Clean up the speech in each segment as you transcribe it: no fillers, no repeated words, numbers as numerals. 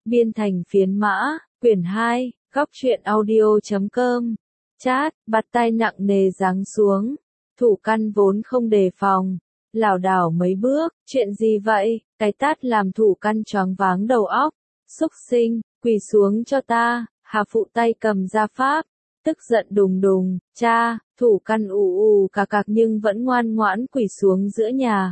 Biên thành phiến mã, quyển 2, góc truyện audio.com. Chát, bạt tai nặng nề giáng xuống. Thủ căn vốn không đề phòng, lảo đảo mấy bước, chuyện gì vậy? Cái tát làm thủ căn choáng váng đầu óc. Xúc sinh, quỳ xuống cho ta. Hà phụ tay cầm gia pháp, tức giận đùng đùng. Cha, thủ căn ù ù cà cạc nhưng vẫn ngoan ngoãn quỳ xuống giữa nhà.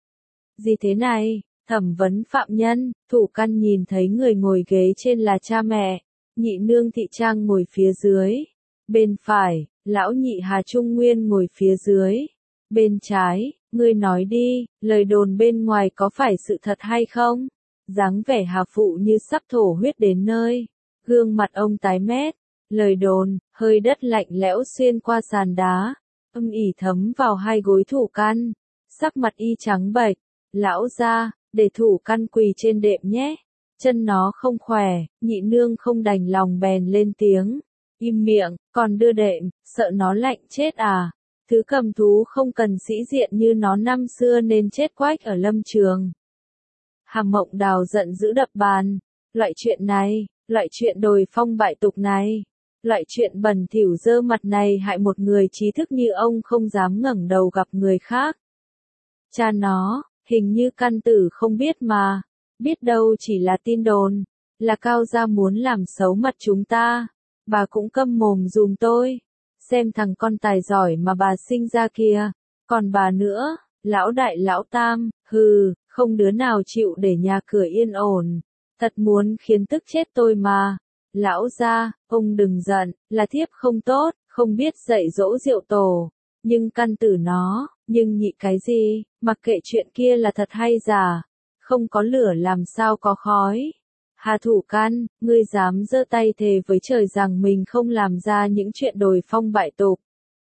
Gì thế này? Thẩm vấn phạm nhân. Thủ căn nhìn thấy người ngồi ghế trên là cha mẹ. Nhị nương Thị Trang ngồi phía dưới. Bên phải, lão nhị Hà Trung Nguyên ngồi phía dưới. Bên trái, ngươi nói đi, lời đồn bên ngoài có phải sự thật hay không? Dáng vẻ Hà phụ như sắp thổ huyết đến nơi. Gương mặt ông tái mét. Lời đồn, hơi đất lạnh lẽo xuyên qua sàn đá. Âm ỉ thấm vào hai gối thủ căn. Sắc mặt y trắng bệch. Lão gia, để thủ căn quỳ trên đệm nhé. Chân nó không khỏe. Nhị nương không đành lòng bèn lên tiếng. Im miệng, còn đưa đệm, sợ nó lạnh chết à? Thứ cầm thú không cần sĩ diện như nó năm xưa nên chết quách ở lâm trường. Hà Mộng Đào giận dữ đập bàn. Loại chuyện này, loại chuyện đồi phong bại tục này, loại chuyện bẩn thỉu dơ mặt này hại một người trí thức như ông không dám ngẩng đầu gặp người khác. Cha nó, hình như căn tử không biết mà, biết đâu chỉ là tin đồn, là Cao gia muốn làm xấu mặt chúng ta. Bà cũng câm mồm dùm tôi, xem thằng con tài giỏi mà bà sinh ra kìa, còn bà nữa, lão đại lão tam, hừ, không đứa nào chịu để nhà cửa yên ổn, thật muốn khiến tức chết tôi mà. Lão gia, ông đừng giận, là thiếp không tốt, không biết dạy dỗ rượu tổ, nhưng căn tử nó, nhưng nhị cái gì, mặc kệ chuyện kia là thật hay giả, không có lửa làm sao có khói. Hà thủ căn, ngươi dám giơ tay thề với trời rằng mình không làm ra những chuyện đồi phong bại tục.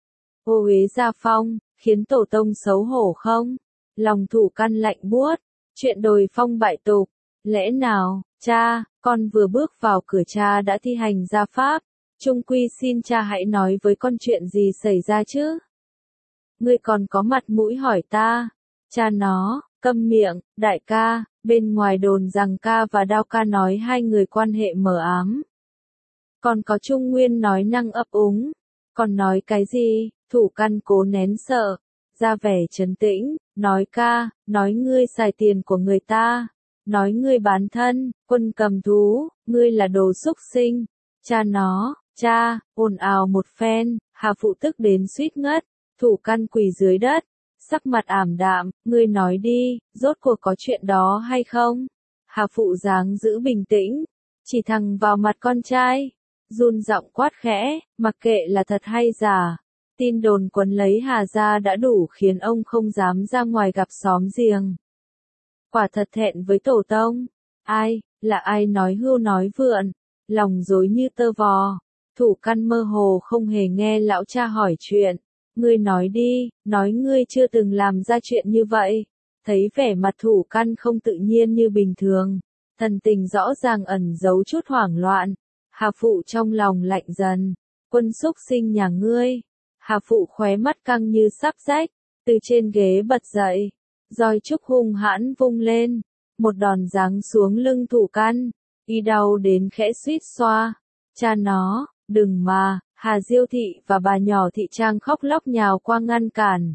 Ô uế gia phong, khiến tổ tông xấu hổ không? Lòng thủ căn lạnh buốt, chuyện đồi phong bại tục, lẽ nào, cha, con vừa bước vào cửa cha đã thi hành gia pháp, chung quy xin cha hãy nói với con chuyện gì xảy ra chứ? Ngươi còn có mặt mũi hỏi ta? Cha nó, câm miệng, đại ca. Bên ngoài đồn rằng ca và Đao ca nói hai người quan hệ mờ ám. Còn có Trung Nguyên nói năng ấp úng. Còn nói cái gì? Thủ căn cố nén sợ, ra vẻ trấn tĩnh, nói ca, nói ngươi xài tiền của người ta, nói ngươi bán thân, quân cầm thú, ngươi là đồ xúc sinh. Cha nó, cha, ồn ào một phen, Hà phụ tức đến suýt ngất, thủ căn quỳ dưới đất. Sắc mặt ảm đạm, ngươi nói đi, rốt cuộc có chuyện đó hay không? Hà phụ dáng giữ bình tĩnh, chỉ thẳng vào mặt con trai, run giọng quát khẽ, mặc kệ là thật hay giả. Tin đồn quấn lấy Hà gia đã đủ khiến ông không dám ra ngoài gặp xóm giềng. Quả thật thẹn với tổ tông. Ai, là ai nói hưu nói vượn, lòng rối như tơ vò. Thủ căn mơ hồ không hề nghe lão cha hỏi chuyện. Ngươi nói đi, nói ngươi chưa từng làm ra chuyện như vậy. Thấy vẻ mặt thủ căn không tự nhiên như bình thường, thần tình rõ ràng ẩn giấu chút hoảng loạn. Hà phụ trong lòng lạnh dần, quân xúc sinh nhà ngươi. Hà phụ khóe mắt căng như sắp rách, từ trên ghế bật dậy, roi trúc hung hãn vung lên, một đòn giáng xuống lưng thủ căn, y đau đến khẽ suýt xoa. Cha nó, đừng mà. Hà Diêu Thị và bà nhỏ Thị Trang khóc lóc nhào qua ngăn cản.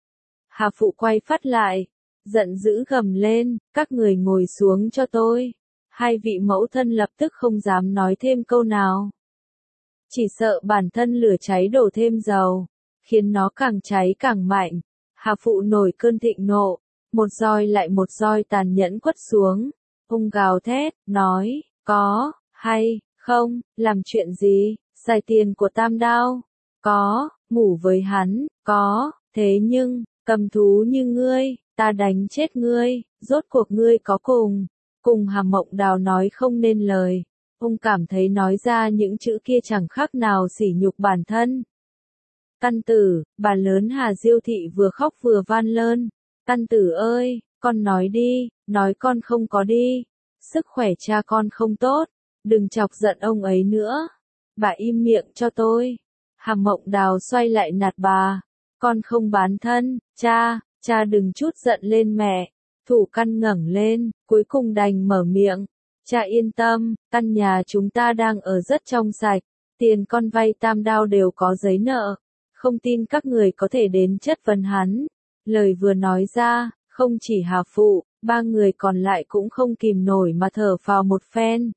Hà phụ quay phát lại, giận dữ gầm lên, các người ngồi xuống cho tôi. Hai vị mẫu thân lập tức không dám nói thêm câu nào. Chỉ sợ bản thân lửa cháy đổ thêm dầu, khiến nó càng cháy càng mạnh. Hà phụ nổi cơn thịnh nộ, một roi lại một roi tàn nhẫn quất xuống. Ông gào thét, nói, có, hay, không, làm chuyện gì? Xài tiền của Tam Đao, có, ngủ với hắn, có, thế nhưng, cầm thú như ngươi, ta đánh chết ngươi, rốt cuộc ngươi có cùng Hà Mộng Đào nói không nên lời, ông cảm thấy nói ra những chữ kia chẳng khác nào sỉ nhục bản thân. Căn tử, bà lớn Hà Diêu Thị vừa khóc vừa van lơn, căn tử ơi, con nói đi, nói con không có đi, sức khỏe cha con không tốt, đừng chọc giận ông ấy nữa. Bà im miệng cho tôi. Hà Mộng Đào xoay lại nạt bà. Con không bán thân, cha đừng chút giận lên mẹ. Thủ căn ngẩng lên, cuối cùng đành mở miệng. Cha yên tâm, căn nhà chúng ta đang ở rất trong sạch, tiền con vay Tam Đao đều có giấy nợ, không tin các người có thể đến chất vấn hắn. Lời vừa nói ra, không chỉ Hà Phụ, ba người còn lại cũng không kìm nổi mà thở phào một phen.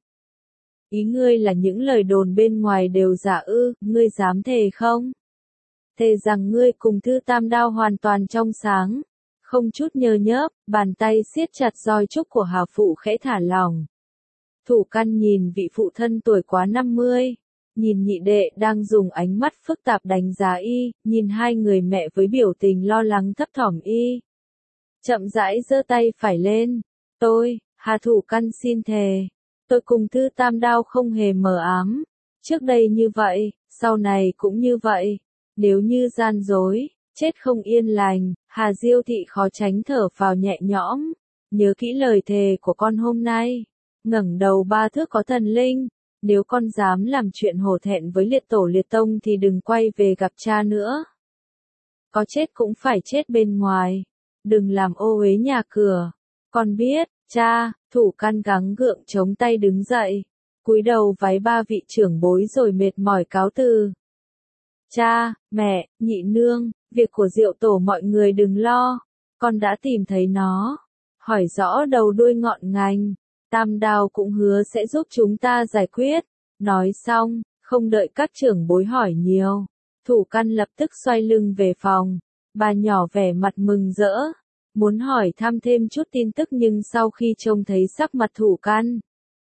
Ý ngươi là những lời đồn bên ngoài đều giả ư, ngươi dám thề không? Thề rằng ngươi cùng Thư Tam Đao hoàn toàn trong sáng, không chút nhơ nhớp, bàn tay siết chặt roi trúc của Hà Phụ khẽ thả lỏng. Thủ Căn nhìn vị phụ thân tuổi quá 50, nhìn nhị đệ đang dùng ánh mắt phức tạp đánh giá y, nhìn hai người mẹ với biểu tình lo lắng thấp thỏm y. Chậm rãi giơ tay phải lên, tôi, Hà Thủ Căn xin thề, tôi cùng Thư Tam Đao không hề mờ ám, trước đây như vậy, sau này cũng như vậy, nếu như gian dối, chết không yên lành, Hà Diêu Thị khó tránh thở phào nhẹ nhõm, nhớ kỹ lời thề của con hôm nay, ngẩng đầu 3 thước có thần linh, nếu con dám làm chuyện hổ thẹn với liệt tổ liệt tông thì đừng quay về gặp cha nữa. Có chết cũng phải chết bên ngoài, đừng làm ô uế nhà cửa. Con biết, cha. Thủ Căn gắng gượng chống tay đứng dậy, cúi đầu vái ba vị trưởng bối rồi mệt mỏi cáo từ. Cha, mẹ, nhị nương, việc của Diệu Tổ mọi người đừng lo, con đã tìm thấy nó, hỏi rõ đầu đuôi ngọn ngành, Tam Đao cũng hứa sẽ giúp chúng ta giải quyết. Nói xong, không đợi các trưởng bối hỏi nhiều, Thủ Căn lập tức xoay lưng về phòng, bà nhỏ vẻ mặt mừng rỡ, muốn hỏi thăm thêm chút tin tức nhưng sau khi trông thấy sắc mặt Thủ Căn,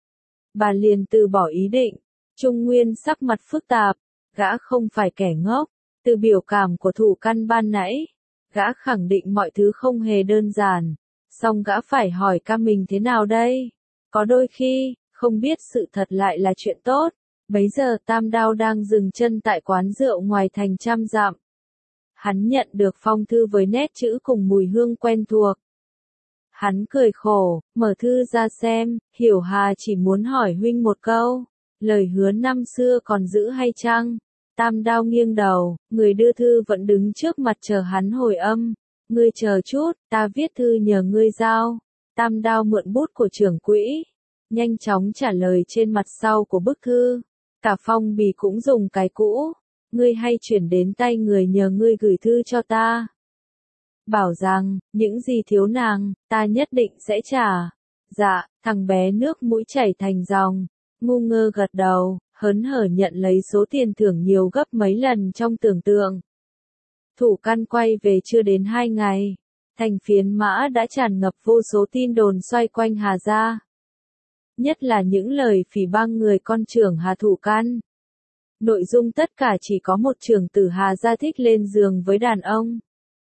bà liền từ bỏ ý định. Trung Nguyên sắc mặt phức tạp, gã không phải kẻ ngốc, từ biểu cảm của Thủ Căn ban nãy, gã khẳng định mọi thứ không hề đơn giản, song gã phải hỏi ca mình thế nào đây? Có đôi khi, không biết sự thật lại là chuyện tốt. Bấy giờ Tam Đao đang dừng chân tại quán rượu ngoài thành 100 dặm. Hắn nhận được phong thư với nét chữ cùng mùi hương quen thuộc. Hắn cười khổ, mở thư ra xem, Hiểu Hà chỉ muốn hỏi huynh một câu, lời hứa năm xưa còn giữ hay chăng? Tam Đao nghiêng đầu, người đưa thư vẫn đứng trước mặt chờ hắn hồi âm. Ngươi chờ chút, ta viết thư nhờ ngươi giao. Tam Đao mượn bút của trưởng quỹ, nhanh chóng trả lời trên mặt sau của bức thư. Cả phong bì cũng dùng cái cũ. Ngươi hay chuyển đến tay người nhờ ngươi gửi thư cho ta. Bảo rằng, những gì thiếu nàng, ta nhất định sẽ trả. Dạ, thằng bé nước mũi chảy thành dòng, ngu ngơ gật đầu, hớn hở nhận lấy số tiền thưởng nhiều gấp mấy lần trong tưởng tượng. Thủ Căn quay về chưa đến 2 ngày, thành Phiến Mã đã tràn ngập vô số tin đồn xoay quanh Hà gia. Nhất là những lời phỉ báng người con trưởng Hà Thủ Căn. Nội dung tất cả chỉ có một trưởng tử Hà gia thích lên giường với đàn ông.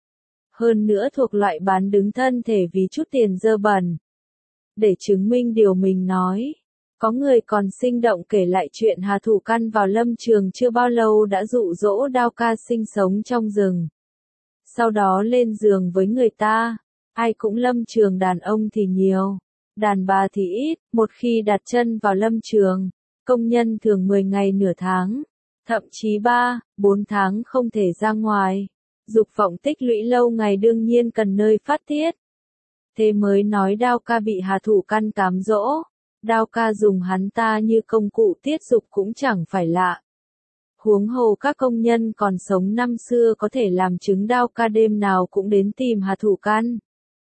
Hơn nữa thuộc loại bán đứng thân thể vì chút tiền dơ bẩn. Để chứng minh điều mình nói, có người còn sinh động kể lại chuyện Hà Thủ Căn vào lâm trường chưa bao lâu đã dụ dỗ Đao ca sinh sống trong rừng. Sau đó lên giường với người ta, ai cũng lâm trường đàn ông thì nhiều, đàn bà thì ít, một khi đặt chân vào lâm trường, công nhân thường 10 ngày nửa tháng, thậm chí 3, 4 tháng không thể ra ngoài. Dục vọng tích lũy lâu ngày đương nhiên cần nơi phát tiết. Thế mới nói Đao ca bị Hà Thủ Căn cám dỗ. Đao ca dùng hắn ta như công cụ tiết dục cũng chẳng phải lạ. Huống hồ các công nhân còn sống năm xưa có thể làm chứng Đao ca đêm nào cũng đến tìm Hà Thủ Căn.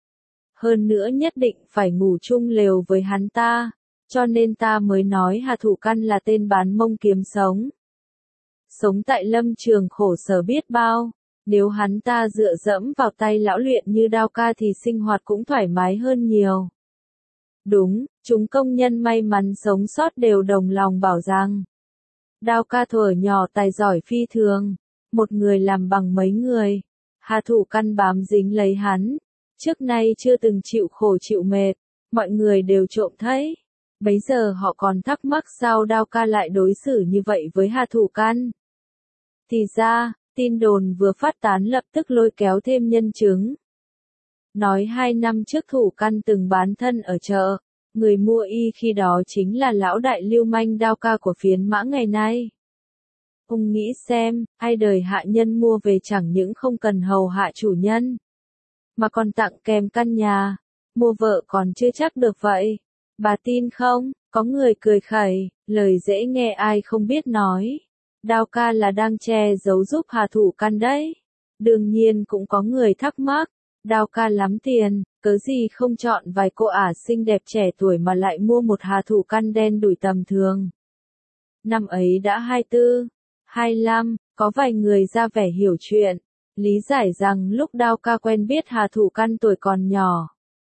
Hơn nữa nhất định phải ngủ chung lều với hắn ta, cho nên ta mới nói Hà Thủ Căn là tên bán mông kiếm sống. Sống tại lâm trường khổ sở biết bao. Nếu hắn ta dựa dẫm vào tay lão luyện như Đao ca thì sinh hoạt cũng thoải mái hơn nhiều. Đúng, chúng công nhân may mắn sống sót đều đồng lòng bảo rằng Đao ca thuở nhỏ tài giỏi phi thường, một người làm bằng mấy người. Hà Thủ Căn bám dính lấy hắn, trước nay chưa từng chịu khổ chịu mệt, mọi người đều trộm thấy. Bấy giờ họ còn thắc mắc sao Đao ca lại đối xử như vậy với Hà Thủ Căn. Thì ra, tin đồn vừa phát tán lập tức lôi kéo thêm nhân chứng. Nói 2 năm trước Thủ Căn từng bán thân ở chợ, người mua y khi đó chính là lão đại lưu manh Đao ca của Phiến Mã ngày nay. Ông nghĩ xem, ai đời hạ nhân mua về chẳng những không cần hầu hạ chủ nhân, mà còn tặng kèm căn nhà, mua vợ còn chưa chắc được vậy. Bà tin không? Có người cười khẩy, lời dễ nghe ai không biết nói. Đao ca là đang che giấu giúp Hà Thủ Căn đấy. Đương nhiên cũng có người thắc mắc, Đao ca lắm tiền, cớ gì không chọn vài cô ả xinh đẹp trẻ tuổi mà lại mua một Hà Thủ Căn đen đủi tầm thường. Năm ấy đã 24, 25, có vài người ra vẻ hiểu chuyện, lý giải rằng lúc Đao ca quen biết Hà Thủ Căn tuổi còn nhỏ.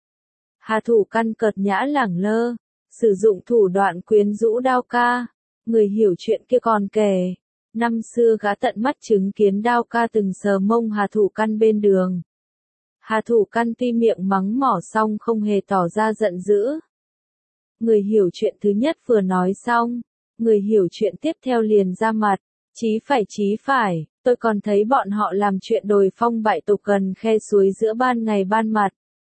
Hà Thủ Căn cợt nhã lẳng lơ, sử dụng thủ đoạn quyến rũ Đao ca. Người hiểu chuyện kia còn kể, năm xưa gã tận mắt chứng kiến Đao ca từng sờ mông Hà Thủ Căn bên đường. Hà Thủ Căn tuy miệng mắng mỏ xong không hề tỏ ra giận dữ. Người hiểu chuyện thứ nhất vừa nói xong, người hiểu chuyện tiếp theo liền ra mặt, chí phải, tôi còn thấy bọn họ làm chuyện đồi phong bại tục gần khe suối giữa ban ngày ban mặt.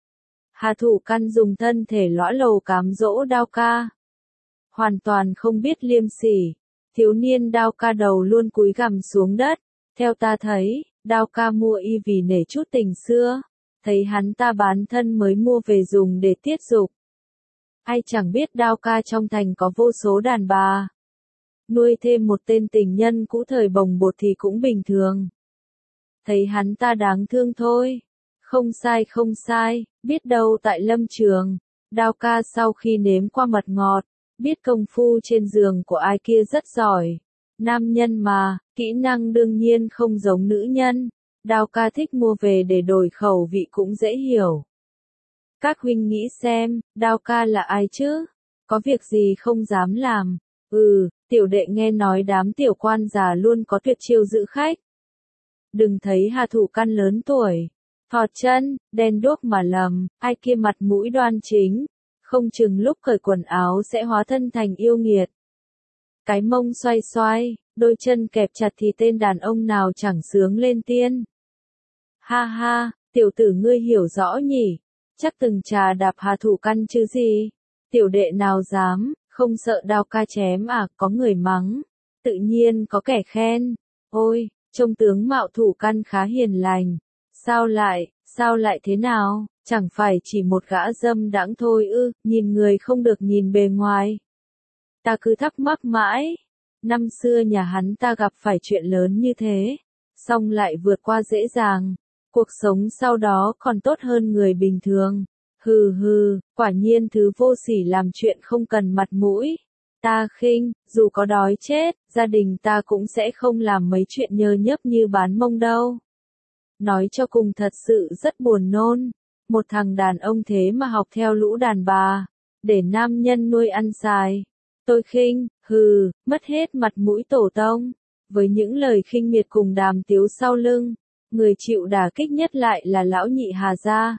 Hà Thủ Căn dùng thân thể lõa lồ cám dỗ Đao ca. Hoàn toàn không biết liêm sỉ, thiếu niên Đao ca đầu luôn cúi gằm xuống đất, theo ta thấy, Đao ca mua y vì nể chút tình xưa, thấy hắn ta bán thân mới mua về dùng để tiết dục. Ai chẳng biết Đao ca trong thành có vô số đàn bà. Nuôi thêm một tên tình nhân cũ thời bồng bột thì cũng bình thường. Thấy hắn ta đáng thương thôi. Không sai, biết đâu tại lâm trường, Đao ca sau khi nếm qua mật ngọt, biết công phu trên giường của ai kia rất giỏi. Nam nhân mà, kỹ năng đương nhiên không giống nữ nhân. Đao ca thích mua về để đổi khẩu vị cũng dễ hiểu. Các huynh nghĩ xem, Đao ca là ai chứ? Có việc gì không dám làm? Tiểu đệ nghe nói đám tiểu quan già luôn có tuyệt chiêu giữ khách. Đừng thấy Hà Thủ Căn lớn tuổi, thọt chân, đen đuốc mà lầm, ai kia mặt mũi đoan chính, không chừng lúc cởi quần áo sẽ hóa thân thành yêu nghiệt. Cái mông xoay xoay, đôi chân kẹp chặt thì tên đàn ông nào chẳng sướng lên tiên. Ha ha, tiểu tử ngươi hiểu rõ nhỉ, chắc từng trà đạp Hà Thủ Căn chứ gì. Tiểu đệ nào dám, không sợ Đao ca chém à, có người mắng, tự nhiên có kẻ khen. Ôi, trông tướng mạo Thủ Căn khá hiền lành. Sao lại thế nào, chẳng phải chỉ một gã dâm đãng thôi ư, nhìn người không được nhìn bề ngoài. Ta cứ thắc mắc mãi, năm xưa nhà hắn ta gặp phải chuyện lớn như thế, xong lại vượt qua dễ dàng, cuộc sống sau đó còn tốt hơn người bình thường. Quả nhiên thứ vô sỉ làm chuyện không cần mặt mũi. Ta khinh, dù có đói chết, gia đình ta cũng sẽ không làm mấy chuyện nhơ nhớp như bán mông đâu. Nói cho cùng thật sự rất buồn nôn. Một thằng đàn ông thế mà học theo lũ đàn bà, để nam nhân nuôi ăn xài. Tôi khinh, mất hết mặt mũi tổ tông. Với những lời khinh miệt cùng đàm tiếu sau lưng, người chịu đả kích nhất lại là lão nhị Hà gia.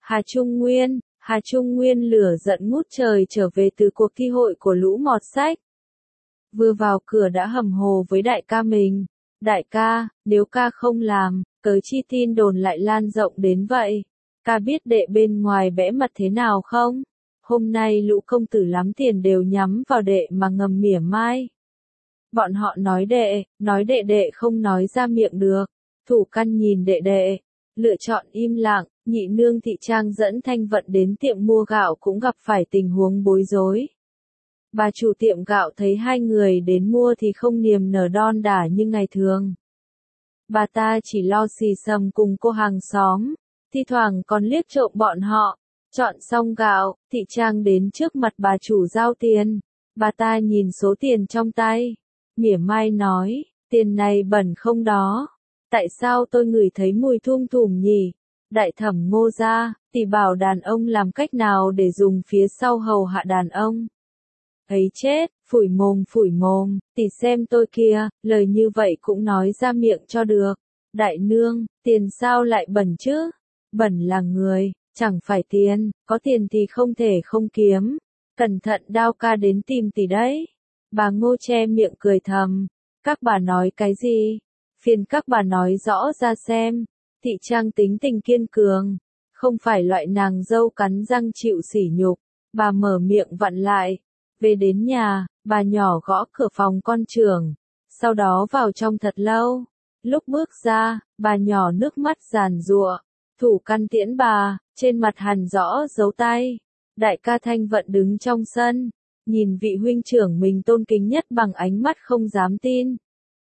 Hà Trung Nguyên lửa giận ngút trời trở về từ cuộc thi hội của lũ mọt sách. Vừa vào cửa đã hầm hồ với đại ca mình. Đại ca, nếu ca không làm, cớ chi tin đồn lại lan rộng đến vậy. Ca biết đệ bên ngoài bẽ mặt thế nào không? Hôm nay lũ công tử lắm tiền đều nhắm vào đệ mà ngầm mỉa mai. Bọn họ nói đệ không nói ra miệng được. Thủ Căn nhìn đệ, lựa chọn im lặng. Nhị nương Thị Trang dẫn Thanh Vận đến tiệm mua gạo cũng gặp phải tình huống bối rối. Bà chủ tiệm gạo thấy hai người đến mua thì không niềm nở đon đả như ngày thường. Bà ta chỉ lo xì xầm cùng cô hàng xóm, thi thoảng còn liếc trộm bọn họ. Chọn xong gạo, Thị Trang đến trước mặt bà chủ giao tiền. Bà ta nhìn số tiền trong tay, mỉa mai nói, tiền này bẩn không đó? Tại sao tôi ngửi thấy mùi thum thủm nhỉ? Đại thẩm Ngô gia, tỷ bảo đàn ông làm cách nào để dùng phía sau hầu hạ đàn ông. Ấy chết, phủi mồm, tỷ xem tôi kia, lời như vậy cũng nói ra miệng cho được. Đại nương, tiền sao lại bẩn chứ? Bẩn là người, chẳng phải tiền, có tiền thì không thể không kiếm. Cẩn thận Đao ca đến tìm tỷ đấy. Bà Ngô che miệng cười thầm. Các bà nói cái gì? Phiền các bà nói rõ ra xem. Thị Trang tính tình kiên cường, không phải loại nàng dâu cắn răng chịu sỉ nhục. Bà mở miệng vặn lại. Về đến nhà, bà nhỏ gõ cửa phòng con trưởng, sau đó vào trong thật lâu. Lúc bước ra, bà nhỏ nước mắt giàn giụa. Thủ Căn tiễn bà, trên mặt hằn rõ dấu tay. Đại ca Thanh Vận đứng trong sân, nhìn vị huynh trưởng mình tôn kính nhất bằng ánh mắt không dám tin.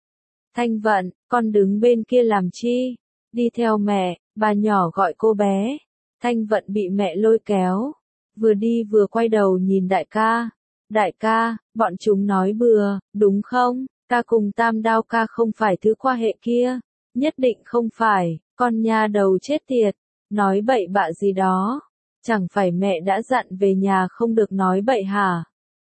Thanh Vận, con đứng bên kia làm chi? Đi theo mẹ, bà nhỏ gọi cô bé. Thanh Vận bị mẹ lôi kéo, vừa đi vừa quay đầu nhìn đại ca. Đại ca, bọn chúng nói bừa, đúng không? Ta cùng Tam Đao ca không phải thứ qua hệ kia. Nhất định không phải, con nha đầu chết tiệt. Nói bậy bạ gì đó. Chẳng phải mẹ đã dặn về nhà không được nói bậy hả?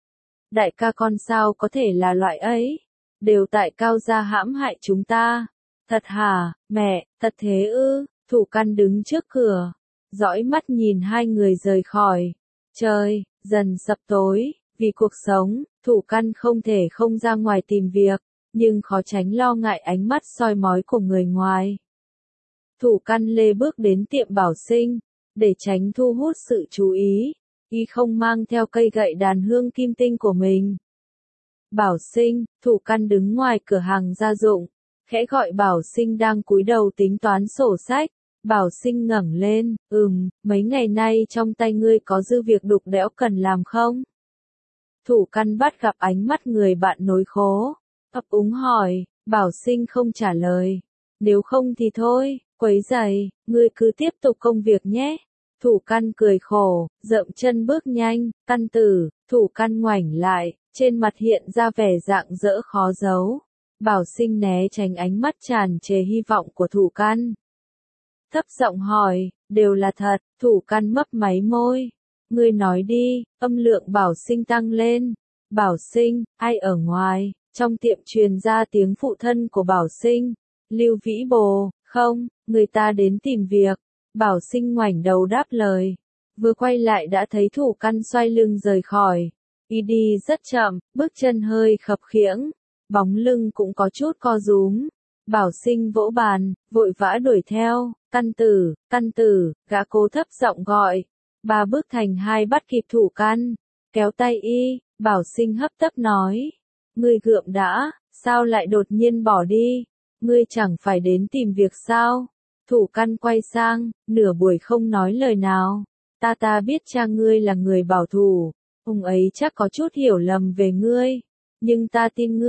Đại ca con sao có thể là loại ấy? Đều tại Cao gia hãm hại chúng ta. Thật hả, mẹ, thật thế ư? Thủ Căn đứng trước cửa, dõi mắt nhìn hai người rời khỏi. Trời, dần sập tối, vì cuộc sống, Thủ Căn không thể không ra ngoài tìm việc, nhưng khó tránh lo ngại ánh mắt soi mói của người ngoài. Thủ Căn lê bước đến tiệm bảo sinh, để tránh thu hút sự chú ý, y không mang theo cây gậy đàn hương kim tinh của mình. Bảo Sinh, Thủ Căn đứng ngoài cửa hàng gia dụng, khẽ gọi Bảo Sinh đang cúi đầu tính toán sổ sách. Bảo Sinh ngẩng lên, mấy ngày nay trong tay ngươi có dư việc đục đẽo cần làm không? Thủ Căn bắt gặp ánh mắt người bạn nối khố, ấp úng hỏi. Bảo Sinh không trả lời. Nếu không thì thôi, quấy rầy, ngươi cứ tiếp tục công việc nhé. Thủ Căn cười khổ, dậm chân bước nhanh. Căn tử. Thủ Căn ngoảnh lại, trên mặt hiện ra vẻ rạng rỡ khó giấu. Bảo Sinh né tránh ánh mắt tràn trề hy vọng của Thủ Căn. Thấp giọng hỏi, đều là thật. Thủ Căn mấp máy môi. Ngươi nói đi. Âm lượng Bảo Sinh tăng lên. Bảo Sinh, ai ở ngoài? Trong tiệm truyền ra tiếng phụ thân của Bảo Sinh. Lưu Vĩ Bồ, không, người ta đến tìm việc. Bảo Sinh ngoảnh đầu đáp lời. Vừa quay lại đã thấy Thủ Căn xoay lưng rời khỏi. Y đi rất chậm, bước chân hơi khập khiễng, bóng lưng cũng có chút co rúm. Bảo Sinh vỗ bàn, vội vã đuổi theo. Căn tử, gã cố thấp giọng gọi. Ba bước thành hai bắt kịp Thủ Căn, kéo tay y. Bảo Sinh hấp tấp nói. Ngươi gượm đã, sao lại đột nhiên bỏ đi? Ngươi chẳng phải đến tìm việc sao? Thủ Căn quay sang, nửa buổi không nói lời nào. Ta biết cha ngươi là người bảo thủ, ông ấy chắc có chút hiểu lầm về ngươi. Nhưng ta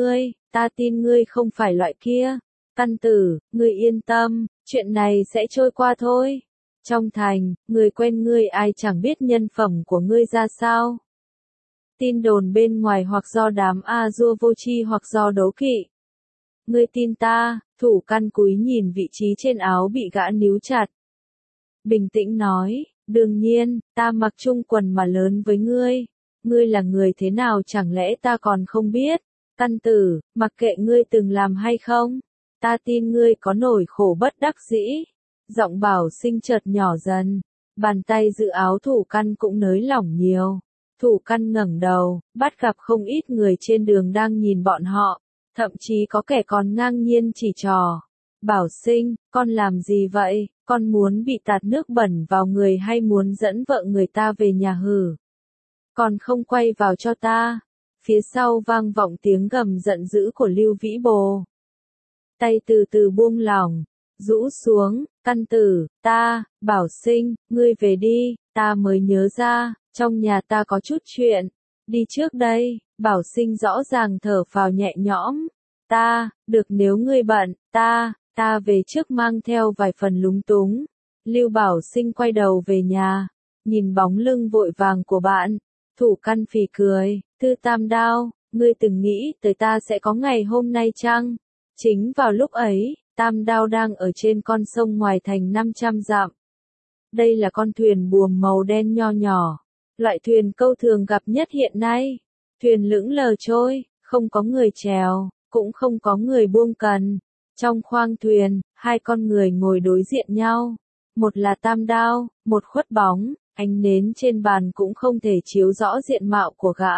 tin ngươi không phải loại kia. Căn tử, ngươi yên tâm, chuyện này sẽ trôi qua thôi. Trong thành, người quen ngươi ai chẳng biết nhân phẩm của ngươi ra sao. Tin đồn bên ngoài hoặc do đám A-dua vô tri hoặc do đấu kỵ. Ngươi tin ta? Thủ Căn cúi nhìn vị trí trên áo bị gã níu chặt. Bình tĩnh nói, đương nhiên, ta mặc chung quần mà lớn với ngươi. Ngươi là người thế nào chẳng lẽ ta còn không biết? Căn tử, mặc kệ ngươi từng làm hay không, ta tin ngươi có nỗi khổ bất đắc dĩ. Giọng Bảo Sinh chợt nhỏ dần, bàn tay giữ áo Thủ Căn cũng nới lỏng nhiều. Thủ Căn ngẩng đầu, bắt gặp không ít người trên đường đang nhìn bọn họ, thậm chí có kẻ còn ngang nhiên chỉ trò. Bảo Sinh, con làm gì vậy? Con muốn bị tạt nước bẩn vào người hay muốn dẫn vợ người ta về nhà hử? Còn không quay vào cho ta. Phía sau vang vọng tiếng gầm giận dữ của Lưu Vĩ Bồ. Tay từ từ buông lỏng, rũ xuống. Căn tử, Bảo Sinh, ngươi về đi, ta mới nhớ ra, trong nhà ta có chút chuyện. Đi trước đây. Bảo Sinh rõ ràng thở phào nhẹ nhõm. Được nếu ngươi bận, ta về trước mang theo vài phần lúng túng. Lưu Bảo Sinh quay đầu về nhà, nhìn bóng lưng vội vàng của bạn. Thủ Căn phì cười, Tư Tam Đao, ngươi từng nghĩ tới ta sẽ có ngày hôm nay chăng? Chính vào lúc ấy, Tam Đao đang ở trên con sông ngoài thành 500 dặm. Đây là con thuyền buồm màu đen nho nhỏ, loại thuyền câu thường gặp nhất hiện nay. Thuyền lững lờ trôi, không có người chèo, cũng không có người buông cần. Trong khoang thuyền, hai con người ngồi đối diện nhau. Một là Tam Đao, một khuất bóng, ánh nến trên bàn cũng không thể chiếu rõ diện mạo của gã.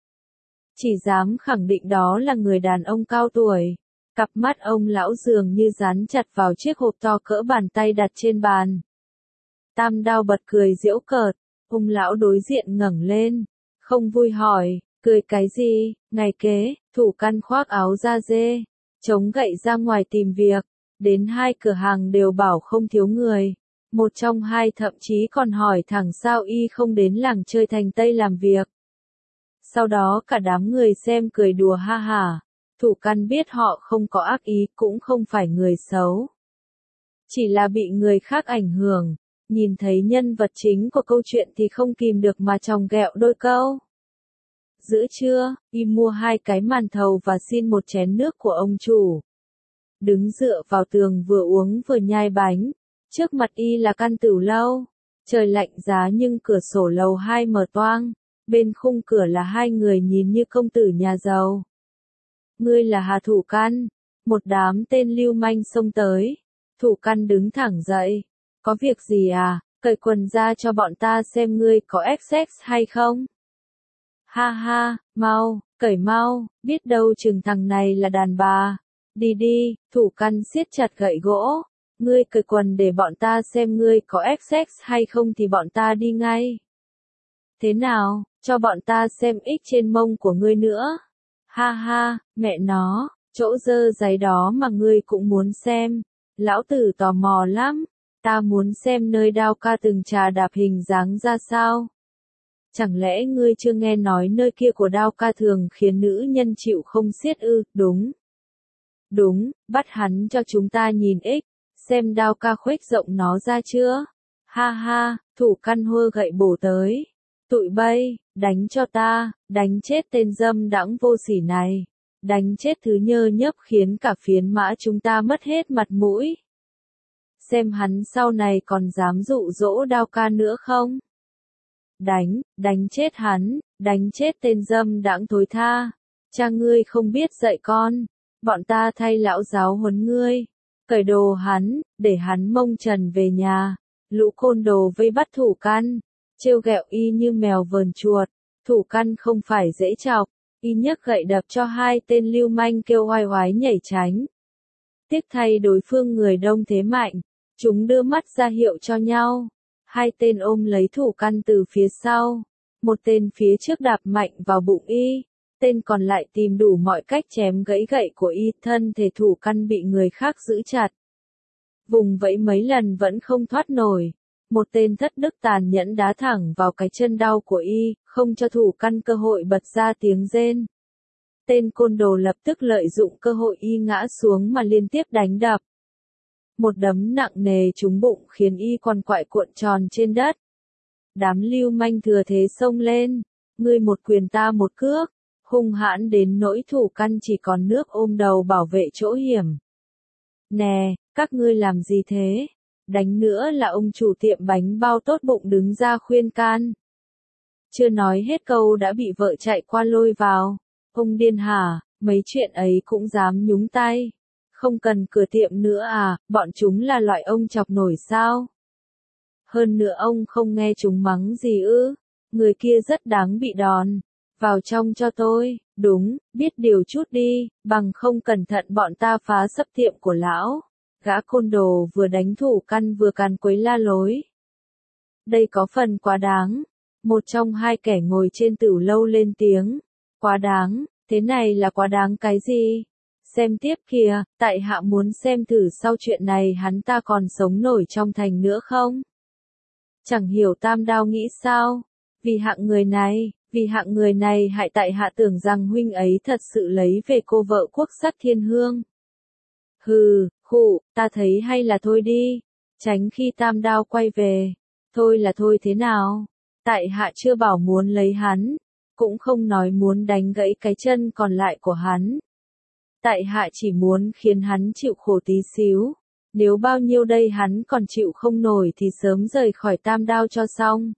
Chỉ dám khẳng định đó là người đàn ông cao tuổi. Cặp mắt ông lão dường như dán chặt vào chiếc hộp to cỡ bàn tay đặt trên bàn. Tam Đao bật cười giễu cợt, ông lão đối diện ngẩng lên, không vui hỏi, cười cái gì? Ngày kế, Thủ Căn khoác áo da dê, chống gậy ra ngoài tìm việc, đến hai cửa hàng đều bảo không thiếu người. Một trong hai thậm chí còn hỏi thẳng sao y không đến làng chơi thành Tây làm việc. Sau đó cả đám người xem cười đùa ha hả. Thủ căn biết họ không có ác ý, cũng không phải người xấu. Chỉ là bị người khác ảnh hưởng, nhìn thấy nhân vật chính của câu chuyện thì không kìm được mà chòng ghẹo đôi câu. Giữa trưa, y mua 2 cái màn thầu và xin một chén nước của ông chủ. Đứng dựa vào tường vừa uống vừa nhai bánh, trước mặt y là căn tửu lâu. Trời lạnh giá nhưng cửa sổ lầu 2 mở toang, bên khung cửa là 2 người nhìn như công tử nhà giàu. Ngươi là Hà Thủ Căn, một đám tên lưu manh xông tới. Thủ Căn đứng thẳng dậy, có việc gì à, cởi quần ra cho bọn ta xem ngươi có XX hay không. Ha ha, mau, cởi mau, biết đâu chừng thằng này là đàn bà. Đi đi, Thủ Căn siết chặt gậy gỗ, ngươi cởi quần để bọn ta xem ngươi có XX hay không thì bọn ta đi ngay. Thế nào, cho bọn ta xem X trên mông của ngươi nữa. Ha ha, mẹ nó, chỗ dơ giấy đó mà ngươi cũng muốn xem. Lão tử tò mò lắm, ta muốn xem nơi Đao ca từng trà đạp hình dáng ra sao. Chẳng lẽ ngươi chưa nghe nói nơi kia của Đao ca thường khiến nữ nhân chịu không xiết ư? Đúng. Đúng, bắt hắn cho chúng ta nhìn X, xem Đao ca khuếch rộng nó ra chưa. Ha ha, Thủ Căn hơ gậy bổ tới. Tụi bay, đánh cho ta, đánh chết tên dâm đãng vô sỉ này. Đánh chết thứ nhơ nhớp khiến cả phiến mã chúng ta mất hết mặt mũi. Xem hắn sau này còn dám dụ dỗ Đao ca nữa không? Đánh chết hắn, đánh chết tên dâm đãng thối tha. Cha ngươi không biết dạy con, bọn ta thay lão giáo huấn ngươi. Cởi đồ hắn, để hắn mông trần về nhà. Lũ côn đồ vây bắt Thủ Căn, trêu ghẹo y như mèo vờn chuột. Thủ Căn không phải dễ chọc, y nhấc gậy đập cho 2 tên lưu manh kêu oai oái nhảy tránh. Tiếc thay đối phương người đông thế mạnh, chúng đưa mắt ra hiệu cho nhau. 2 tên ôm lấy Thủ Căn từ phía sau, một tên phía trước đạp mạnh vào bụng y, tên còn lại tìm đủ mọi cách chém gãy gậy của y, thân thể Thủ Căn bị người khác giữ chặt. Vùng vẫy mấy lần vẫn không thoát nổi. Một tên thất đức tàn nhẫn đá thẳng vào cái chân đau của y, không cho Thủ Căn cơ hội bật ra tiếng rên. Tên côn đồ lập tức lợi dụng cơ hội y ngã xuống mà liên tiếp đánh đập. Một đấm nặng nề trúng bụng khiến y quằn quại cuộn tròn trên đất. Đám lưu manh thừa thế xông lên, ngươi một quyền ta một cước, hung hãn đến nỗi Thủ Căn chỉ còn nước ôm đầu bảo vệ chỗ hiểm. Nè, các ngươi làm gì thế? Đánh nữa là ông chủ tiệm bánh bao tốt bụng đứng ra khuyên can. Chưa nói hết câu đã bị vợ chạy qua lôi vào. Ông điên hả, mấy chuyện ấy cũng dám nhúng tay. Không cần cửa tiệm nữa à, bọn chúng là loại ông chọc nổi sao? Hơn nữa ông không nghe chúng mắng gì ư? Người kia rất đáng bị đòn. Vào trong cho tôi, đúng, biết điều chút đi, bằng không cẩn thận bọn ta phá sập tiệm của lão. Gã côn đồ vừa đánh Thủ Căn vừa càn quấy la lối. Đây có phần quá đáng. Một trong 2 kẻ ngồi trên tửu lâu lên tiếng. Quá đáng, thế này là quá đáng cái gì? Xem tiếp kìa, tại hạ muốn xem thử sau chuyện này hắn ta còn sống nổi trong thành nữa không? Chẳng hiểu Tam Đao nghĩ sao? Vì hạng người này hại tại hạ tưởng rằng huynh ấy thật sự lấy về cô vợ quốc sắc thiên hương. Hừ, khụ, ta thấy hay là thôi đi, tránh khi Tam Đao quay về. Thôi là thôi thế nào? Tại hạ chưa bảo muốn lấy hắn, cũng không nói muốn đánh gãy cái chân còn lại của hắn. Tại hạ chỉ muốn khiến hắn chịu khổ tí xíu. Nếu bao nhiêu đây hắn còn chịu không nổi thì sớm rời khỏi Tam Đao cho xong.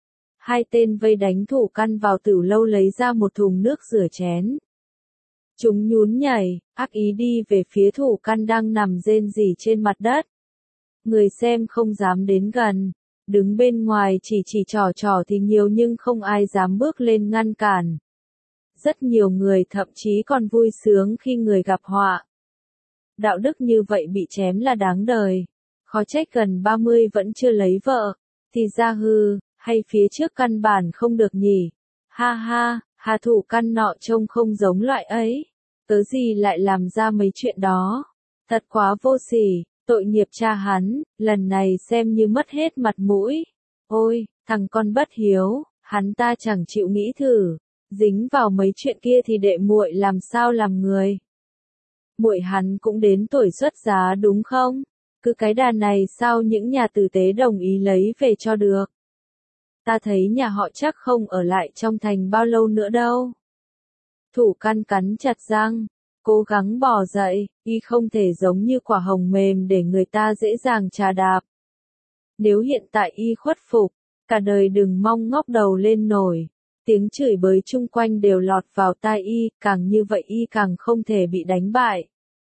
2 tên vây đánh Thủ Căn vào tửu lâu lấy ra một thùng nước rửa chén. Chúng nhún nhảy, ác ý đi về phía Thủ Căn đang nằm rên rỉ trên mặt đất. Người xem không dám đến gần, đứng bên ngoài chỉ trò thì nhiều nhưng không ai dám bước lên ngăn cản. Rất nhiều người thậm chí còn vui sướng khi người gặp họa. Đạo đức như vậy bị chém là đáng đời. Khó trách gần 30 vẫn chưa lấy vợ. Thì ra hư, hay phía trước căn bản không được nhỉ. Ha ha, Hà Thủ Căn nọ trông không giống loại ấy. Cớ gì lại làm ra mấy chuyện đó. Thật quá vô sỉ, Tội nghiệp cha hắn, lần này xem như mất hết mặt mũi. Ôi, thằng con bất hiếu, hắn ta chẳng chịu nghĩ thử, dính vào mấy chuyện kia thì đệ muội làm sao làm người. Muội hắn cũng đến tuổi xuất giá đúng không? Cứ cái đà này sao những nhà tử tế đồng ý lấy về cho được. Ta thấy nhà họ chắc không ở lại trong thành bao lâu nữa đâu. Thủ Căn cắn chặt răng, cố gắng bò dậy, y không thể giống như quả hồng mềm để người ta dễ dàng trà đạp. Nếu hiện tại y khuất phục, cả đời đừng mong ngóc đầu lên nổi. Tiếng chửi bới chung quanh đều lọt vào tai y, càng như vậy y càng không thể bị đánh bại.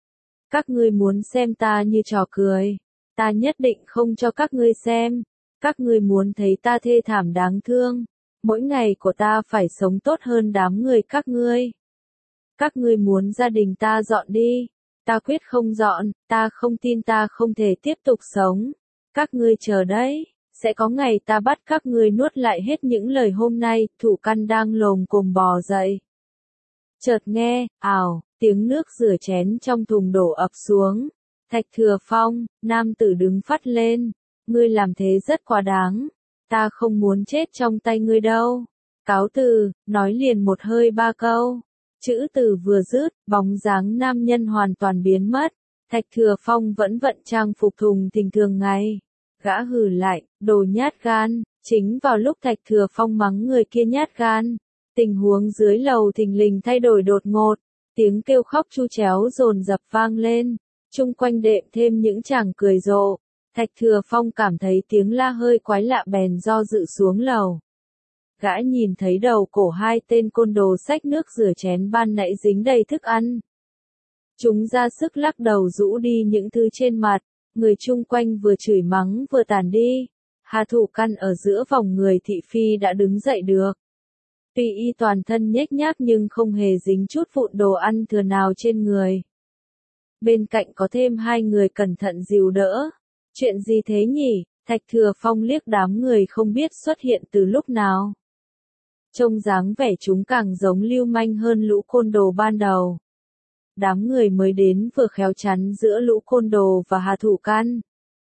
Các ngươi muốn xem ta như trò cười, ta nhất định không cho các ngươi xem. Các ngươi muốn thấy ta thê thảm đáng thương, mỗi ngày của ta phải sống tốt hơn đám người các ngươi. Các ngươi muốn gia đình ta dọn đi, ta quyết không dọn, ta không tin ta không thể tiếp tục sống. Các ngươi chờ đấy, sẽ có ngày ta bắt các ngươi nuốt lại hết những lời hôm nay. Thủ Căn đang lồm cồm bò dậy. Chợt nghe, ào, tiếng nước rửa chén trong thùng đổ ập xuống. Thạch Thừa Phong, nam tử đứng phắt lên. Ngươi làm thế rất quá đáng. Ta không muốn chết trong tay ngươi đâu. Cáo từ, nói liền một hơi ba câu. Chữ từ vừa dứt, bóng dáng nam nhân hoàn toàn biến mất. Thạch Thừa Phong vẫn vận trang phục thùng thình thường ngày. Gã hừ lại, đồ nhát gan. Chính vào lúc Thạch Thừa Phong mắng người kia nhát gan, tình huống dưới lầu thình lình thay đổi đột ngột. Tiếng kêu khóc chu chéo dồn dập vang lên. Chung quanh đệm thêm những chàng cười rộ. Thạch Thừa Phong cảm thấy tiếng la hơi quái lạ bèn do dự xuống lầu. Gã nhìn thấy đầu cổ hai tên côn đồ xách nước rửa chén ban nãy dính đầy thức ăn. Chúng ra sức lắc đầu rũ đi những thứ trên mặt, người chung quanh vừa chửi mắng vừa tản đi. Hà Thủ Căn ở giữa vòng người thị phi đã đứng dậy được. Tuy y toàn thân nhếch nhác nhưng không hề dính chút vụn đồ ăn thừa nào trên người. Bên cạnh có thêm hai người cẩn thận dìu đỡ. Chuyện gì thế nhỉ? Thạch Thừa Phong liếc đám người không biết xuất hiện từ lúc nào. Trông dáng vẻ chúng càng giống lưu manh hơn lũ côn đồ ban đầu. Đám người mới đến vừa khéo chắn giữa lũ côn đồ và Hà Thủ Căn.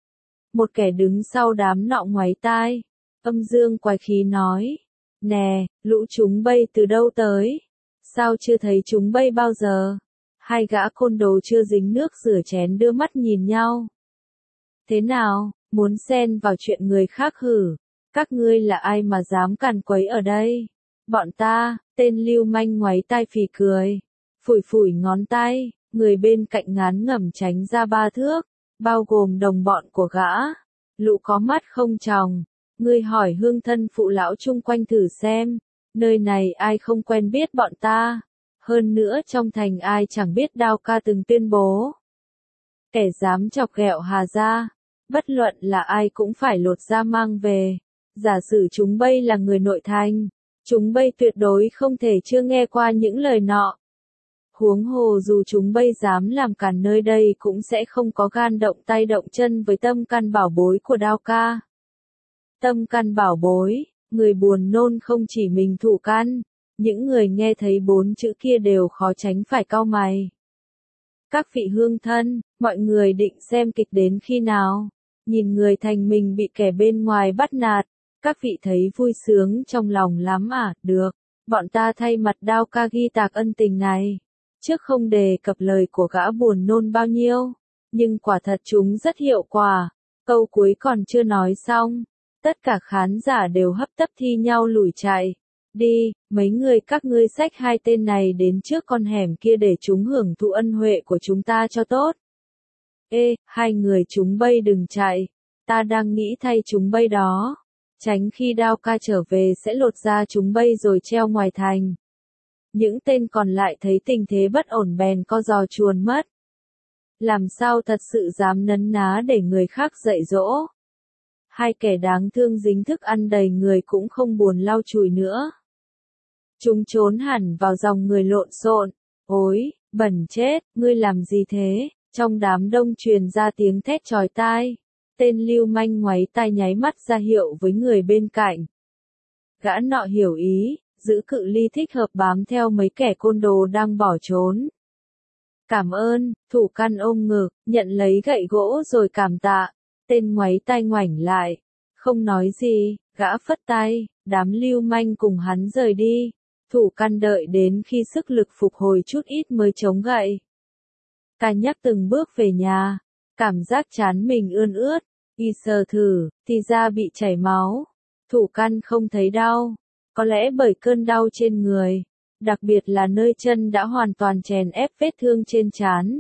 Một kẻ đứng sau đám nọ ngoáy tai, âm dương quái khí nói. Nè, lũ chúng bay từ đâu tới? Sao chưa thấy chúng bay bao giờ? Hai gã côn đồ chưa dính nước rửa chén đưa mắt nhìn nhau. Thế nào, muốn xen vào chuyện người khác hử? Các ngươi là ai mà dám càn quấy ở đây? Bọn ta, tên lưu manh ngoáy tai phì cười. Phủi phủi ngón tay, người bên cạnh ngán ngẩm tránh ra 3 thước, bao gồm đồng bọn của gã. Lũ có mắt không tròng, ngươi hỏi hương thân phụ lão chung quanh thử xem, nơi này ai không quen biết bọn ta. Hơn nữa trong thành ai chẳng biết Đao Ca từng tuyên bố. Kẻ dám chọc ghẹo Hà gia, bất luận là ai cũng phải lột da mang về. Giả sử chúng bay là người nội thành, chúng bay tuyệt đối không thể chưa nghe qua những lời nọ. Huống hồ dù chúng bay dám làm cản nơi đây cũng sẽ không có gan động tay động chân với tâm căn bảo bối của Đao Ca. Tâm căn bảo bối, người buồn nôn không chỉ mình Thủ Căn, những người nghe thấy 4 chữ kia đều khó tránh phải cau mày. Các vị hương thân, mọi người định xem kịch đến khi nào? Nhìn người thành mình bị kẻ bên ngoài bắt nạt, các vị thấy vui sướng trong lòng lắm à? Được, bọn ta thay mặt Đao Ca ghi tạc ân tình này. Trước không đề cập lời của gã buồn nôn bao nhiêu, nhưng quả thật chúng rất hiệu quả. Câu cuối còn chưa nói xong, tất cả khán giả đều hấp tấp thi nhau lủi chạy. Đi, mấy người các ngươi xách hai tên này đến trước con hẻm kia để chúng hưởng thụ ân huệ của chúng ta cho tốt. Ê, hai người chúng bay đừng chạy, ta đang nghĩ thay chúng bay đó. Tránh khi Đao Ca trở về sẽ lột ra chúng bay rồi treo ngoài thành. Những tên còn lại thấy tình thế bất ổn bèn co giò chuồn mất. Làm sao thật sự dám nấn ná để người khác dạy dỗ. Hai kẻ đáng thương dính thức ăn đầy người cũng không buồn lau chùi nữa. Chúng trốn hẳn vào dòng người lộn xộn. Ôi, bẩn chết, ngươi làm gì thế? Trong đám đông truyền ra tiếng thét chói tai. Tên lưu manh ngoáy tai nháy mắt ra hiệu với người bên cạnh. Gã nọ hiểu ý, giữ cự ly thích hợp bám theo mấy kẻ côn đồ đang bỏ trốn. Cảm ơn, Thủ Căn ôm ngực, nhận lấy gậy gỗ rồi cảm tạ. Tên ngoáy tai ngoảnh lại, không nói gì, gã phất tay, đám lưu manh cùng hắn rời đi. Thủ Căn đợi đến khi sức lực phục hồi chút ít mới chống gậy. Ca nhắc từng bước về nhà, cảm giác trán mình ươn ướt, y sờ thử, thì ra bị chảy máu. Thủ Căn không thấy đau, có lẽ bởi cơn đau trên người, đặc biệt là nơi chân đã hoàn toàn chèn ép vết thương trên trán.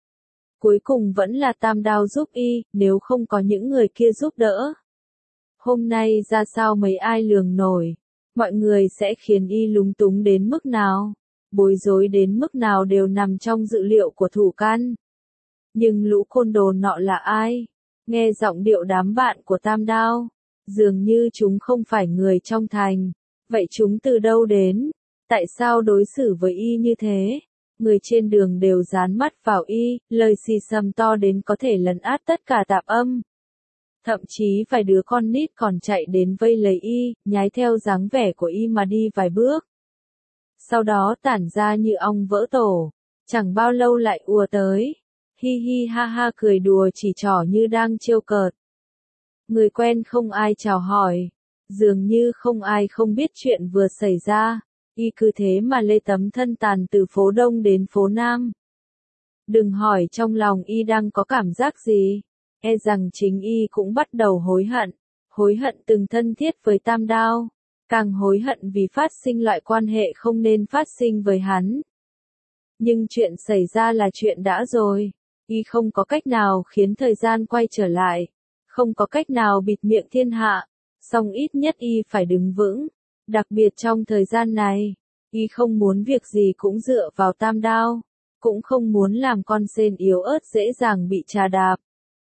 Cuối cùng vẫn là Tam Đao giúp y, nếu không có những người kia giúp đỡ. Hôm nay ra sao mấy ai lường nổi, mọi người sẽ khiến y lúng túng đến mức nào, bối rối đến mức nào đều nằm trong dự liệu của Thủ Căn. Nhưng lũ côn đồ nọ là ai? Nghe giọng điệu đám bạn của Tam Đao, dường như chúng không phải người trong thành. Vậy chúng từ đâu đến? Tại sao đối xử với y như thế? Người trên đường đều dán mắt vào y, lời xì xầm to đến có thể lấn át tất cả tạp âm. Thậm chí vài đứa con nít còn chạy đến vây lấy y, nhái theo dáng vẻ của y mà đi vài bước. Sau đó tản ra như ong vỡ tổ, chẳng bao lâu lại ùa tới. Hi hi ha ha cười đùa chỉ trỏ như đang trêu cợt. Người quen không ai chào hỏi, dường như không ai không biết chuyện vừa xảy ra, y cứ thế mà lê tấm thân tàn từ phố Đông đến phố Nam. Đừng hỏi trong lòng y đang có cảm giác gì, e rằng chính y cũng bắt đầu hối hận từng thân thiết với Tam Đao, càng hối hận vì phát sinh loại quan hệ không nên phát sinh với hắn. Nhưng chuyện xảy ra là chuyện đã rồi, y không có cách nào khiến thời gian quay trở lại, không có cách nào bịt miệng thiên hạ, song ít nhất y phải đứng vững, đặc biệt trong thời gian này, y không muốn việc gì cũng dựa vào Tam Đao, cũng không muốn làm con sên yếu ớt dễ dàng bị trà đạp.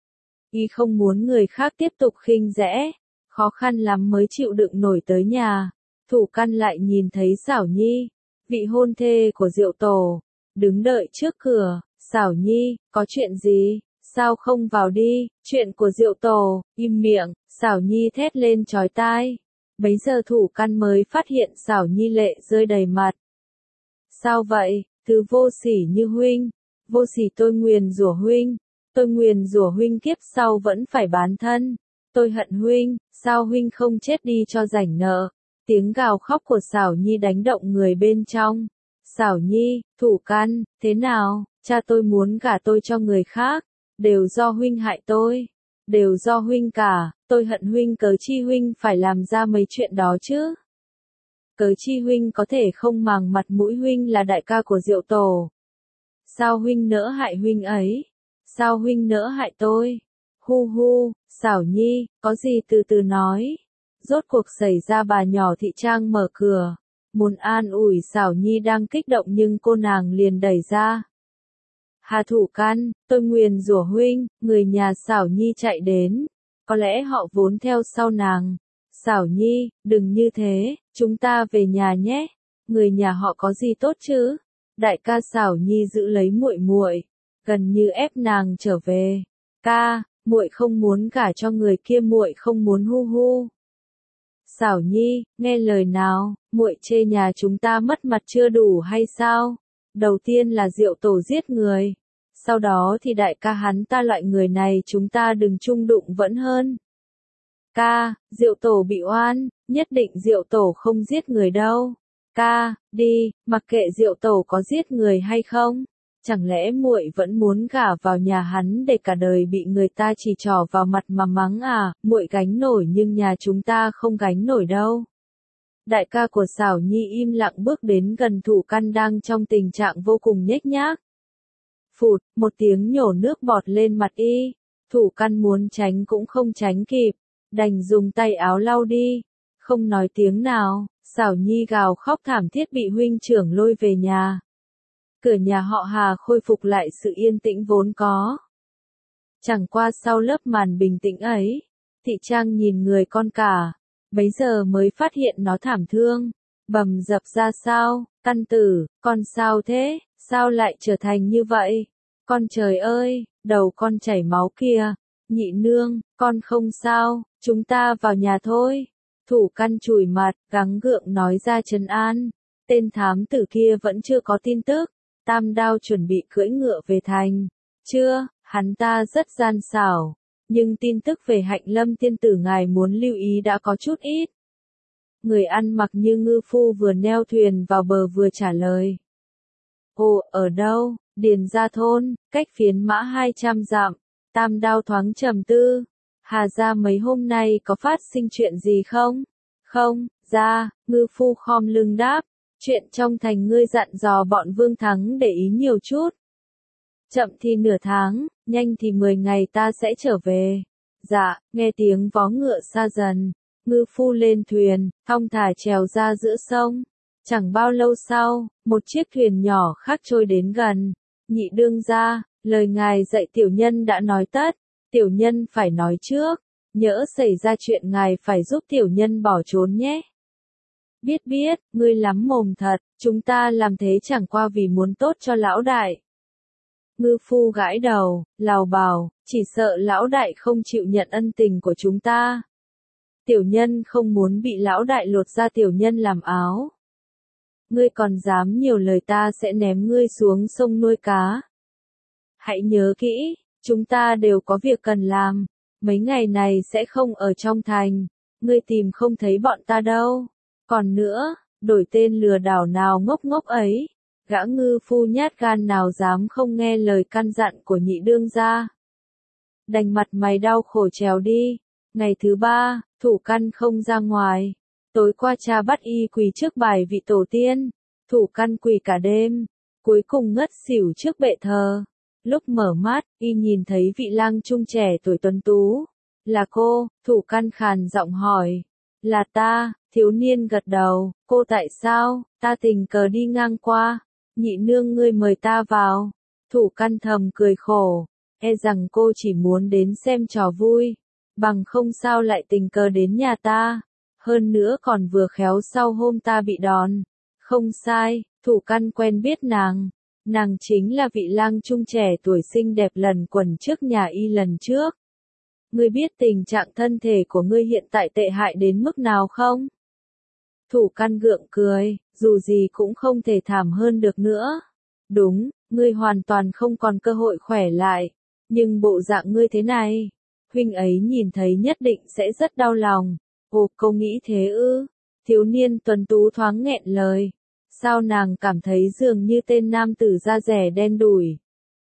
Y không muốn người khác tiếp tục khinh rẽ, khó khăn lắm mới chịu đựng nổi tới nhà. Thủ Căn lại nhìn thấy Xảo Nhi, vị hôn thê của Diệu Tổ, đứng đợi trước cửa. Xảo Nhi, có chuyện gì? Sao không vào đi? Chuyện của Diệu Tổ, im miệng. Xảo Nhi thét lên chói tai. Bấy giờ Thủ Căn mới phát hiện Xảo Nhi lệ rơi đầy mặt. Sao vậy? Thứ vô sỉ như huynh. Vô sỉ tôi nguyền rủa huynh. Tôi nguyền rủa huynh kiếp sau vẫn phải bán thân. Tôi hận huynh, sao huynh không chết đi cho rảnh nợ. Tiếng gào khóc của Xảo Nhi đánh động người bên trong. Xảo Nhi, Thủ Căn, thế nào? Cha tôi muốn gả tôi cho người khác. Đều do huynh hại tôi. Đều do huynh cả, tôi hận huynh cớ chi huynh phải làm ra mấy chuyện đó chứ. Cớ chi huynh có thể không màng mặt mũi huynh là đại ca của Diệu Tổ. Sao huynh nỡ hại huynh ấy? Sao huynh nỡ hại tôi? Hu hu, Xảo Nhi, có gì từ từ nói. Rốt cuộc xảy ra bà nhỏ thị trang mở cửa. Muốn an ủi Xảo Nhi đang kích động nhưng cô nàng liền đẩy ra. Hà Thủ Căn, tôi nguyền rủa huynh, người nhà Xảo Nhi chạy đến. Có lẽ họ vốn theo sau nàng. Xảo Nhi, đừng như thế, chúng ta về nhà nhé. Người nhà họ có gì tốt chứ? Đại ca Xảo Nhi giữ lấy muội muội, gần như ép nàng trở về. Ca, muội không muốn gả cho người kia, muội không muốn hu hu. Xảo Nhi, nghe lời nào, muội chê nhà chúng ta mất mặt chưa đủ hay sao? Đầu tiên là Diệu Tổ giết người, sau đó thì đại ca hắn ta loại người này chúng ta đừng chung đụng vẫn hơn. Ca, Diệu Tổ bị oan, nhất định Diệu Tổ không giết người đâu. Ca, đi, mặc kệ Diệu Tổ có giết người hay không. Chẳng lẽ muội vẫn muốn gả vào nhà hắn để cả đời bị người ta chỉ trỏ vào mặt mà mắng à? Muội gánh nổi nhưng nhà chúng ta không gánh nổi đâu. Đại ca của Xảo Nhi im lặng bước đến gần Thủ Căn đang trong tình trạng vô cùng nhếch nhác. Phụt, một tiếng nhổ nước bọt lên mặt y. Thủ Căn muốn tránh cũng không tránh kịp, đành dùng tay áo lau đi. Không nói tiếng nào, Xảo Nhi gào khóc thảm thiết bị huynh trưởng lôi về nhà. Cửa nhà họ Hà khôi phục lại sự yên tĩnh vốn có. Chẳng qua sau lớp màn bình tĩnh ấy, Thị Trang nhìn người con cả, bấy giờ mới phát hiện nó thảm thương, bầm dập ra sao, Căn tử, con sao thế, sao lại trở thành như vậy? Con trời ơi, đầu con chảy máu kìa, nhị nương, con không sao, chúng ta vào nhà thôi. Thủ Căn chùi mặt, gắng gượng nói ra trấn an, tên thám tử kia vẫn chưa có tin tức. Tam Đao chuẩn bị cưỡi ngựa về thành. Chưa, hắn ta rất gian xảo. Nhưng tin tức về Hạnh Lâm tiên tử ngài muốn lưu ý đã có chút ít. Người ăn mặc như ngư phu vừa neo thuyền vào bờ vừa trả lời. Ồ, ở đâu? Điền Gia thôn, cách Phiến Mã 200 dặm. Tam Đao thoáng trầm tư. Hà gia mấy hôm nay có phát sinh chuyện gì không? Không, gia, ngư phu khom lưng đáp. Chuyện trong thành ngươi dặn dò bọn Vương Thắng để ý nhiều chút. Chậm thì nửa tháng, nhanh thì 10 ngày ta sẽ trở về. Dạ, nghe tiếng vó ngựa xa dần. Ngư phu lên thuyền, thong thả trèo ra giữa sông. Chẳng bao lâu sau, một chiếc thuyền nhỏ khác trôi đến gần. Nhị đương gia, lời ngài dạy tiểu nhân đã nói tất. Tiểu nhân phải nói trước. Nhỡ xảy ra chuyện ngài phải giúp tiểu nhân bỏ trốn nhé. Biết, ngươi lắm mồm thật, chúng ta làm thế chẳng qua vì muốn tốt cho lão đại. Ngư phu gãi đầu, lào bảo, chỉ sợ lão đại không chịu nhận ân tình của chúng ta. Tiểu nhân không muốn bị lão đại lột ra tiểu nhân làm áo. Ngươi còn dám nhiều lời ta sẽ ném ngươi xuống sông nuôi cá. Hãy nhớ kỹ, chúng ta đều có việc cần làm, mấy ngày này sẽ không ở trong thành, ngươi tìm không thấy bọn ta đâu. Còn nữa, đổi tên lừa đảo nào ngốc ngốc ấy, gã ngư phu nhát gan nào dám không nghe lời căn dặn của nhị đương gia. Đành mặt mày đau khổ trèo đi. Ngày thứ 3, Thủ Căn không ra ngoài. Tối qua cha bắt y quỳ trước bài vị tổ tiên. Thủ Căn quỳ cả đêm, cuối cùng ngất xỉu trước bệ thờ. Lúc mở mắt, y nhìn thấy vị lang trung trẻ tuổi tuấn tú. Là cô, Thủ Căn khàn giọng hỏi. Là ta, thiếu niên gật đầu. Cô tại sao? Ta tình cờ đi ngang qua. Nhị nương ngươi mời ta vào. Thủ Căn thầm cười khổ. E rằng cô chỉ muốn đến xem trò vui. Bằng không sao lại tình cờ đến nhà ta. Hơn nữa còn vừa khéo sau hôm ta bị đòn. Không sai, Thủ Căn quen biết nàng. Nàng chính là vị lang trung trẻ tuổi xinh đẹp lần quần trước nhà y lần trước. Ngươi biết tình trạng thân thể của ngươi hiện tại tệ hại đến mức nào không? Thủ Căn gượng cười, dù gì cũng không thể thảm hơn được nữa. Đúng, ngươi hoàn toàn không còn cơ hội khỏe lại. Nhưng bộ dạng ngươi thế này, huynh ấy nhìn thấy nhất định sẽ rất đau lòng. Ồ, cô nghĩ thế ư? Thiếu niên tuấn tú thoáng nghẹn lời. Sao nàng cảm thấy dường như tên nam tử da rẻ đen đủi.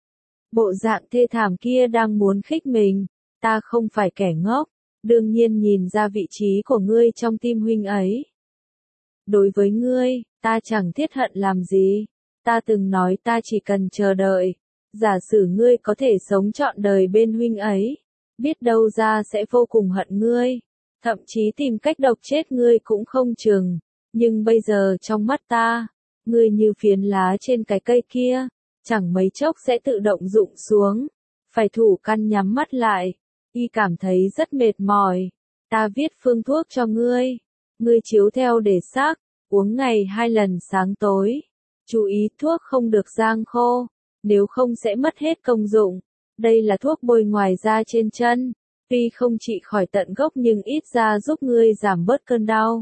Bộ dạng thê thảm kia đang muốn khích mình. Ta không phải kẻ ngốc, đương nhiên nhìn ra vị trí của ngươi trong tim huynh ấy. Đối với ngươi, ta chẳng thiết hận làm gì. Ta từng nói ta chỉ cần chờ đợi. Giả sử ngươi có thể sống trọn đời bên huynh ấy, biết đâu ra sẽ vô cùng hận ngươi. Thậm chí tìm cách độc chết ngươi cũng không chừng. Nhưng bây giờ trong mắt ta, ngươi như phiến lá trên cái cây kia, chẳng mấy chốc sẽ tự động rụng xuống. Phải Thủ Căn nhắm mắt lại, y cảm thấy rất mệt mỏi. Ta viết phương thuốc cho ngươi. Ngươi chiếu theo để xác, uống ngày 2 lần sáng tối. Chú ý thuốc không được rang khô, nếu không sẽ mất hết công dụng. Đây là thuốc bôi ngoài da trên chân. Tuy không trị khỏi tận gốc nhưng ít ra giúp ngươi giảm bớt cơn đau.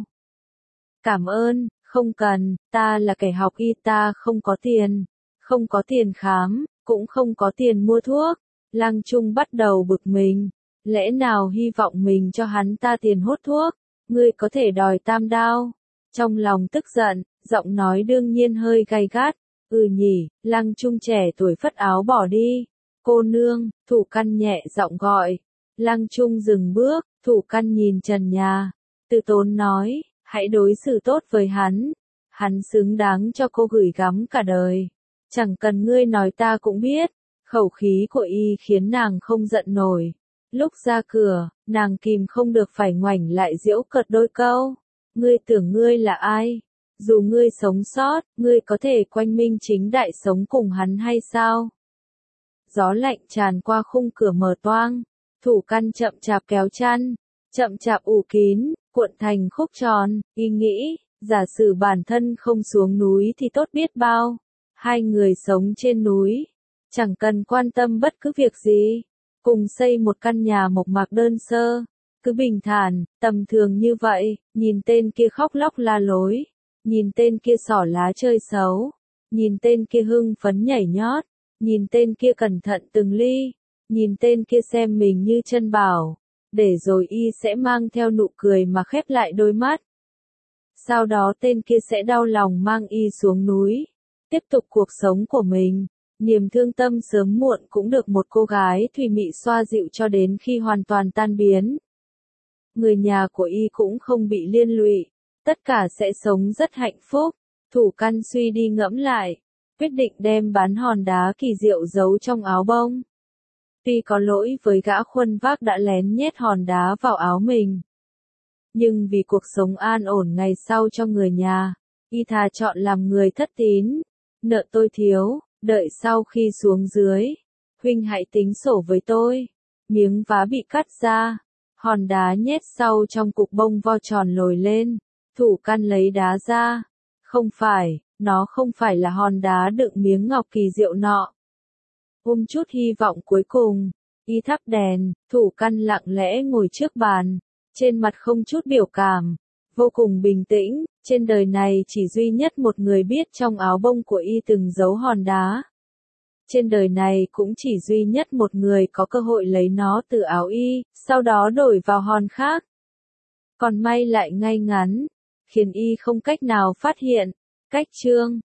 Cảm ơn, không cần, ta là kẻ học y, ta không có tiền. Không có tiền khám, cũng không có tiền mua thuốc. Lang Trung bắt đầu bực mình. Lẽ nào hy vọng mình cho hắn ta tiền hốt thuốc? Ngươi có thể đòi Tam Đao. Trong lòng tức giận, giọng nói đương nhiên hơi gay gắt. Nhỉ, Lang Trung trẻ tuổi phất áo bỏ đi. Cô nương, Thủ Căn nhẹ giọng gọi. Lang Trung dừng bước, Thủ Căn nhìn trần nhà. Từ tốn nói, hãy đối xử tốt với hắn. Hắn xứng đáng cho cô gửi gắm cả đời. Chẳng cần ngươi nói ta cũng biết. Khẩu khí của y khiến nàng không giận nổi. Lúc ra cửa, nàng kìm không được phải ngoảnh lại giễu cợt đôi câu. Ngươi tưởng ngươi là ai? Dù ngươi sống sót, ngươi có thể quanh minh chính đại sống cùng hắn hay sao? Gió lạnh tràn qua khung cửa mở toang. Thủ Căn chậm chạp kéo chăn, chậm chạp ủ kín, cuộn thành khúc tròn. Y nghĩ, giả sử bản thân không xuống núi thì tốt biết bao. 2 người sống trên núi, chẳng cần quan tâm bất cứ việc gì. Cùng xây một căn nhà mộc mạc đơn sơ, cứ bình thản, tầm thường như vậy. Nhìn tên kia khóc lóc la lối, nhìn tên kia xỏ lá chơi xấu, Nhìn tên kia hưng phấn nhảy nhót, nhìn tên kia cẩn thận từng ly, nhìn tên kia xem mình như chân bảo, để rồi y sẽ mang theo nụ cười mà khép lại đôi mắt. Sau đó tên kia sẽ đau lòng mang y xuống núi, tiếp tục cuộc sống của mình. Niềm thương tâm sớm muộn cũng được một cô gái thùy mị xoa dịu cho đến khi hoàn toàn tan biến. Người nhà của y cũng không bị liên lụy, tất cả sẽ sống rất hạnh phúc. Thủ Căn suy đi ngẫm lại, quyết định đem bán hòn đá kỳ diệu giấu trong áo bông. Tuy có lỗi với gã khuân vác đã lén nhét hòn đá vào áo mình, nhưng vì cuộc sống an ổn ngày sau cho người nhà, y thà chọn làm người thất tín. Nợ tôi thiếu, đợi sau khi xuống dưới, huynh hãy tính sổ với tôi. Miếng vá bị cắt ra, hòn đá nhét sau trong cục bông vo tròn lồi lên. Thủ Căn lấy đá ra. Không phải, nó không phải là hòn đá đựng miếng ngọc kỳ diệu nọ. Chút hy vọng cuối cùng, y thắp đèn, Thủ Căn lặng lẽ ngồi trước bàn, trên mặt không chút biểu cảm, vô cùng bình tĩnh. Trên đời này chỉ duy nhất một người biết trong áo bông của y từng giấu hòn đá. Trên đời này cũng chỉ duy nhất một người có cơ hội lấy nó từ áo y, sau đó đổi vào hòn khác. Còn may lại ngay ngắn, khiến y không cách nào phát hiện. Cách chương